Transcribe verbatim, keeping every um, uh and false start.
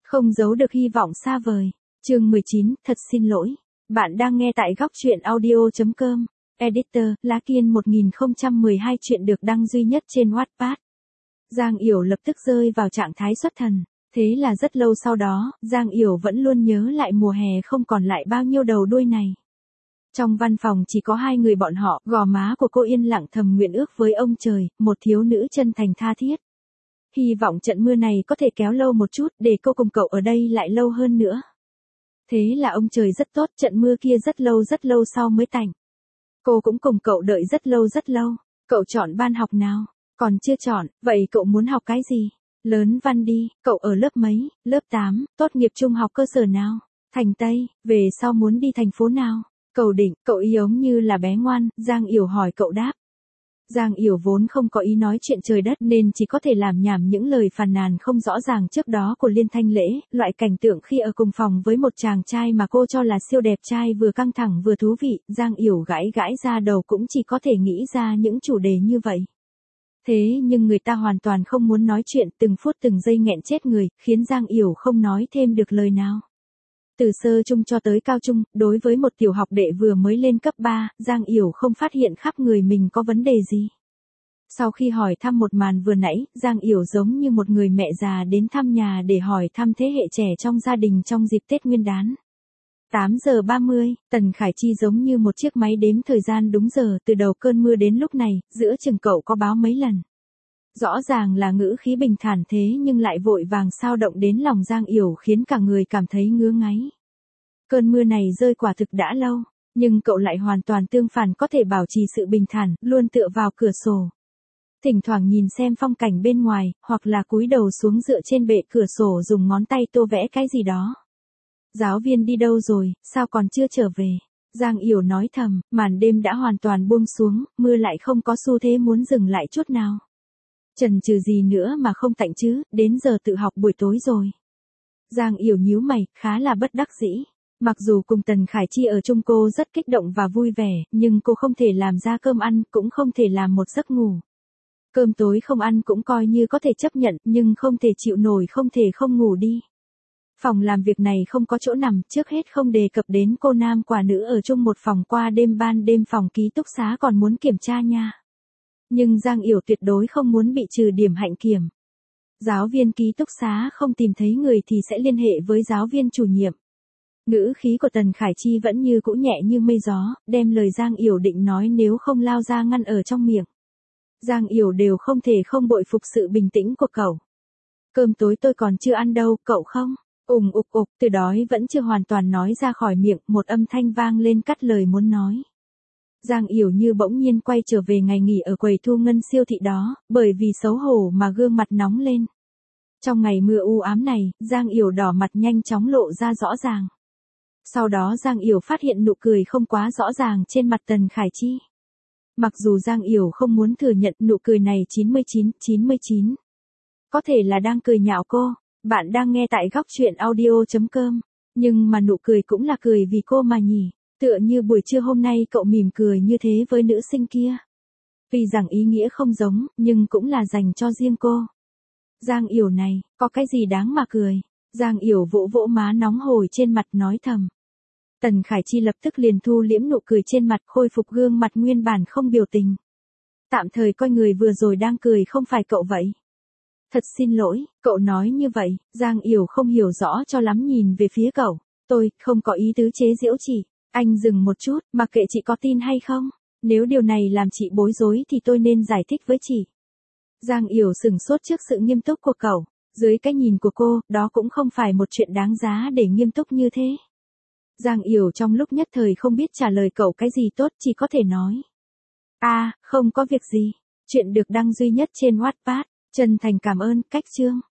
Không giấu được hy vọng xa vời. Chương mười chín, thật xin lỗi. Bạn đang nghe tại góc truyện audio chấm com. Editor, Lá Kiên một nghìn không trăm mười hai chuyện được đăng duy nhất trên Wattpad. Giang Yểu lập tức rơi vào trạng thái xuất thần. Thế là rất lâu sau đó, Giang Yểu vẫn luôn nhớ lại mùa hè không còn lại bao nhiêu đầu đuôi này. Trong văn phòng chỉ có hai người bọn họ, gò má của cô yên lặng thầm nguyện ước với ông trời, một thiếu nữ chân thành tha thiết. Hy vọng trận mưa này có thể kéo lâu một chút để cô cùng cậu ở đây lại lâu hơn nữa. Thế là ông trời rất tốt, trận mưa kia rất lâu rất lâu sau mới tạnh. Cô cũng cùng cậu đợi rất lâu rất lâu. Cậu chọn ban học nào? Còn chưa chọn, vậy cậu muốn học cái gì? Lớn văn đi, cậu ở lớp mấy? Lớp tám, tốt nghiệp trung học cơ sở nào? Thành Tây, về sau muốn đi thành phố nào? Cậu Định, cậu ý giống như là bé ngoan, Giang Yểu hỏi cậu đáp. Giang Yểu vốn không có ý nói chuyện trời đất nên chỉ có thể làm nhảm những lời phàn nàn không rõ ràng trước đó của Liên Thanh Lễ, loại cảnh tượng khi ở cùng phòng với một chàng trai mà cô cho là siêu đẹp trai vừa căng thẳng vừa thú vị, Giang Yểu gãi gãi ra đầu cũng chỉ có thể nghĩ ra những chủ đề như vậy. Thế nhưng người ta hoàn toàn không muốn nói chuyện, từng phút từng giây nghẹn chết người, khiến Giang Yểu không nói thêm được lời nào. Từ sơ trung cho tới cao trung, đối với một tiểu học đệ vừa mới lên cấp ba, Giang Yểu không phát hiện khắp người mình có vấn đề gì. Sau khi hỏi thăm một màn vừa nãy, Giang Yểu giống như một người mẹ già đến thăm nhà để hỏi thăm thế hệ trẻ trong gia đình trong dịp Tết Nguyên đán. tám giờ ba mươi, Tần Khải Chi giống như một chiếc máy đếm thời gian đúng giờ từ đầu cơn mưa đến lúc này, giữa chừng cậu có báo mấy lần. Rõ ràng là ngữ khí bình thản thế nhưng lại vội vàng sao động đến lòng Giang Yểu khiến cả người cảm thấy ngứa ngáy. Cơn mưa này rơi quả thực đã lâu, nhưng cậu lại hoàn toàn tương phản, có thể bảo trì sự bình thản, luôn tựa vào cửa sổ. Thỉnh thoảng nhìn xem phong cảnh bên ngoài, hoặc là cúi đầu xuống dựa trên bệ cửa sổ dùng ngón tay tô vẽ cái gì đó. Giáo viên đi đâu rồi, sao còn chưa trở về? Giang Yểu nói thầm, màn đêm đã hoàn toàn buông xuống, mưa lại không có xu thế muốn dừng lại chút nào. Chần chừ gì nữa mà không tạnh chứ, đến giờ tự học buổi tối rồi. Giang Yểu nhíu mày, khá là bất đắc dĩ. Mặc dù cùng Tần Khải Chi ở chung cô rất kích động và vui vẻ, nhưng cô không thể làm ra cơm ăn, cũng không thể làm một giấc ngủ. Cơm tối không ăn cũng coi như có thể chấp nhận, nhưng không thể chịu nổi không thể không ngủ đi. Phòng làm việc này không có chỗ nằm, trước hết không đề cập đến cô nam quả nữ ở chung một phòng qua đêm, ban đêm phòng ký túc xá còn muốn kiểm tra nha. Nhưng Giang Yểu tuyệt đối không muốn bị trừ điểm hạnh kiểm. Giáo viên ký túc xá không tìm thấy người thì sẽ liên hệ với giáo viên chủ nhiệm. Ngữ khí của Tần Khải Chi vẫn như cũ nhẹ như mây gió, đem lời Giang Yểu định nói nếu không lao ra ngăn ở trong miệng. Giang Yểu đều không thể không bội phục sự bình tĩnh của cậu. Cơm tối tôi còn chưa ăn đâu, cậu không? Ùng ục ục, từ đói vẫn chưa hoàn toàn nói ra khỏi miệng, một âm thanh vang lên cắt lời muốn nói. Giang Yểu như bỗng nhiên quay trở về ngày nghỉ ở quầy thu ngân siêu thị đó, bởi vì xấu hổ mà gương mặt nóng lên. Trong ngày mưa u ám này, Giang Yểu đỏ mặt nhanh chóng lộ ra rõ ràng. Sau đó Giang Yểu phát hiện nụ cười không quá rõ ràng trên mặt Tần Khải Chi. Mặc dù Giang Yểu không muốn thừa nhận nụ cười này chín mươi chín, chín mươi chín. Có thể là đang cười nhạo cô, bạn đang nghe tại góc truyện audio chấm com. Nhưng mà nụ cười cũng là cười vì cô mà nhỉ. Tựa như buổi trưa hôm nay cậu mỉm cười như thế với nữ sinh kia. Vì rằng ý nghĩa không giống, nhưng cũng là dành cho riêng cô. Giang Yểu này, có cái gì đáng mà cười? Giang Yểu vỗ vỗ má nóng hổi trên mặt nói thầm. Tần Khải Chi lập tức liền thu liễm nụ cười trên mặt, khôi phục gương mặt nguyên bản không biểu tình. Tạm thời coi người vừa rồi đang cười không phải cậu vậy. Thật xin lỗi, cậu nói như vậy, Giang Yểu không hiểu rõ cho lắm nhìn về phía cậu. Tôi không có ý tứ chế giễu chị. Anh dừng một chút, mặc kệ chị có tin hay không. Nếu điều này làm chị bối rối thì tôi nên giải thích với chị. Giang Yểu sừng sốt trước sự nghiêm túc của cậu. Dưới cái nhìn của cô, đó cũng không phải một chuyện đáng giá để nghiêm túc như thế. Giang Yểu trong lúc nhất thời không biết trả lời cậu cái gì tốt, chỉ có thể nói. À, không có việc gì. Chuyện được đăng duy nhất trên Wattpad. Chân thành cảm ơn, cách chương.